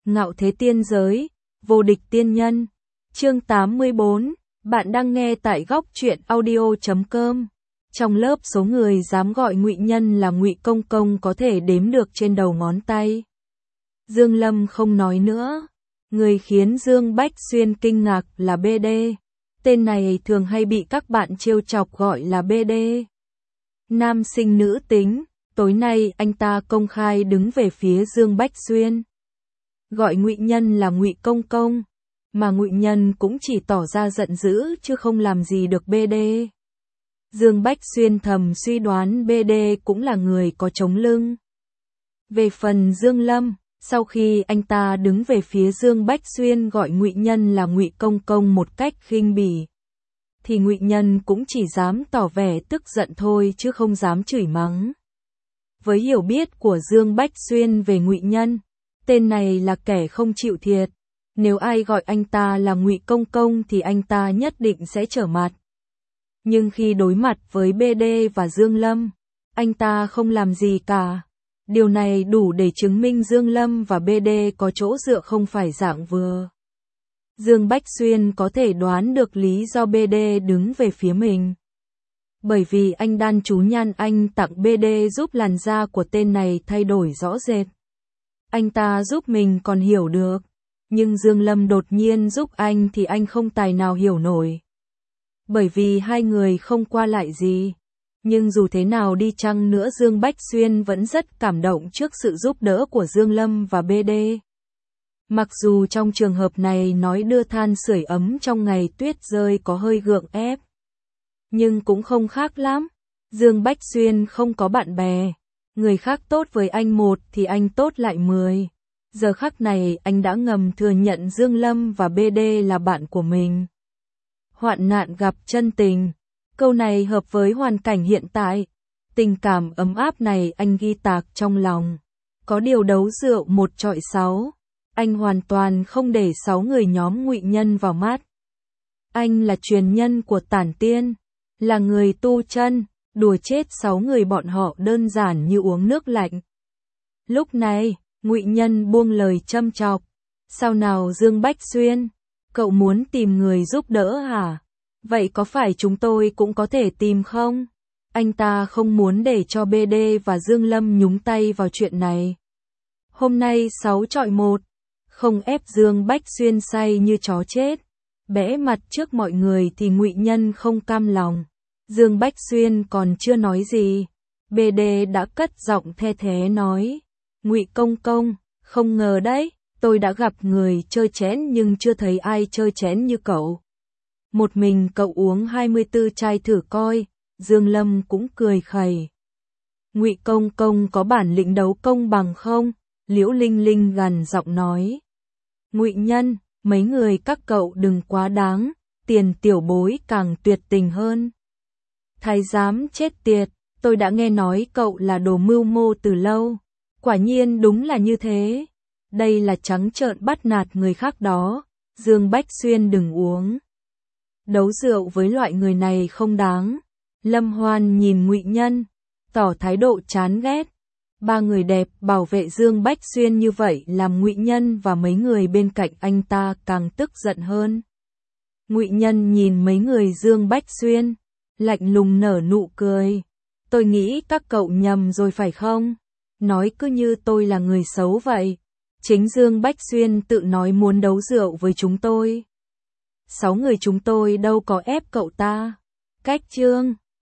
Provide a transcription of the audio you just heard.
Ngạo thế tiên giới, vô địch tiên nhân. Chương 84, bạn đang nghe tại góc truyện audio.com. Trong lớp số người dám gọi Ngụy Nhân là Ngụy Công Công có thể đếm được trên đầu ngón tay. Dương Lâm không nói nữa. Người khiến Dương Bách Xuyên kinh ngạc là BD. Tên này thường hay bị các bạn trêu chọc gọi là BD. Nam sinh nữ tính, tối nay anh ta công khai đứng về phía Dương Bách Xuyên. Gọi Ngụy Nhân là Ngụy Công Công, mà Ngụy Nhân cũng chỉ tỏ ra giận dữ chứ không làm gì được BD. Dương Bách Xuyên thầm suy đoán BD cũng là người có chống lưng. Về phần Dương Lâm, sau khi anh ta đứng về phía Dương Bách Xuyên gọi Ngụy Nhân là Ngụy Công Công một cách khinh bỉ, thì Ngụy Nhân cũng chỉ dám tỏ vẻ tức giận thôi chứ không dám chửi mắng. Với hiểu biết của Dương Bách Xuyên về Ngụy Nhân, tên này là kẻ không chịu thiệt. Nếu ai gọi anh ta là Ngụy Công Công thì anh ta nhất định sẽ trở mặt. Nhưng khi đối mặt với BD và Dương Lâm, anh ta không làm gì cả. Điều này đủ để chứng minh Dương Lâm và BD có chỗ dựa không phải dạng vừa. Dương Bách Xuyên có thể đoán được lý do BD đứng về phía mình. Bởi vì anh đan chú nhan anh tặng BD giúp làn da của tên này thay đổi rõ rệt. Anh ta giúp mình còn hiểu được, nhưng Dương Lâm đột nhiên giúp anh thì anh không tài nào hiểu nổi. Bởi vì hai người không qua lại gì. Nhưng dù thế nào đi chăng nữa Dương Bách Xuyên vẫn rất cảm động trước sự giúp đỡ của Dương Lâm và BD. Mặc dù trong trường hợp này nói đưa than sưởi ấm trong ngày tuyết rơi có hơi gượng ép, nhưng cũng không khác lắm. Dương Bách Xuyên không có bạn bè. Người khác tốt với anh một thì anh tốt lại 10. Giờ khắc này anh đã ngầm thừa nhận Dương Lâm và BD là bạn của mình. Hoạn nạn gặp chân tình. Câu này hợp với hoàn cảnh hiện tại. Tình cảm ấm áp này anh ghi tạc trong lòng. Có điều đấu rượu 1-6. Anh hoàn toàn không để 6 người nhóm Ngụy Nhân vào mắt. Anh là truyền nhân của Tản Tiên, là người tu chân, đùa chết 6 người bọn họ đơn giản như uống nước lạnh. Lúc này, Ngụy Nhân buông lời châm chọc. Sao nào Dương Bách Xuyên? Cậu muốn tìm người giúp đỡ hả? Vậy có phải chúng tôi cũng có thể tìm không? Anh ta không muốn để cho BD và Dương Lâm nhúng tay vào chuyện này. Hôm nay 6-1, không ép Dương Bách Xuyên say như chó chết, bẽ mặt trước mọi người thì Ngụy Nhân không cam lòng. Dương Bách Xuyên còn chưa nói gì, BD đã cất giọng the thé nói: Ngụy Công Công, không ngờ đấy, tôi đã gặp người chơi chén nhưng chưa thấy ai chơi chén như cậu. Một mình cậu uống 24 chai thử coi. Dương Lâm cũng cười khẩy. Ngụy Công Công có bản lĩnh đấu công bằng không? Liễu Linh Linh gằn giọng nói. Ngụy Nhân, mấy người các cậu đừng quá đáng, Tiền tiểu bối càng tuyệt tình hơn. Thái giám chết tiệt, tôi đã nghe nói cậu là đồ mưu mô từ lâu. Quả nhiên đúng là như thế. Đây là trắng trợn bắt nạt người khác đó. Dương Bách Xuyên đừng uống. Đấu rượu với loại người này không đáng. Lâm Hoan nhìn Ngụy Nhân, tỏ thái độ chán ghét. Ba người đẹp bảo vệ Dương Bách Xuyên như vậy làm Ngụy Nhân và mấy người bên cạnh anh ta càng tức giận hơn. Ngụy Nhân nhìn mấy người Dương Bách Xuyên, lạnh lùng nở nụ cười. Tôi nghĩ các cậu nhầm rồi phải không? Nói cứ như tôi là người xấu vậy. Chính Dương Bách Xuyên tự nói muốn đấu rượu với chúng tôi. 6 người chúng tôi đâu có ép cậu ta. Cách chương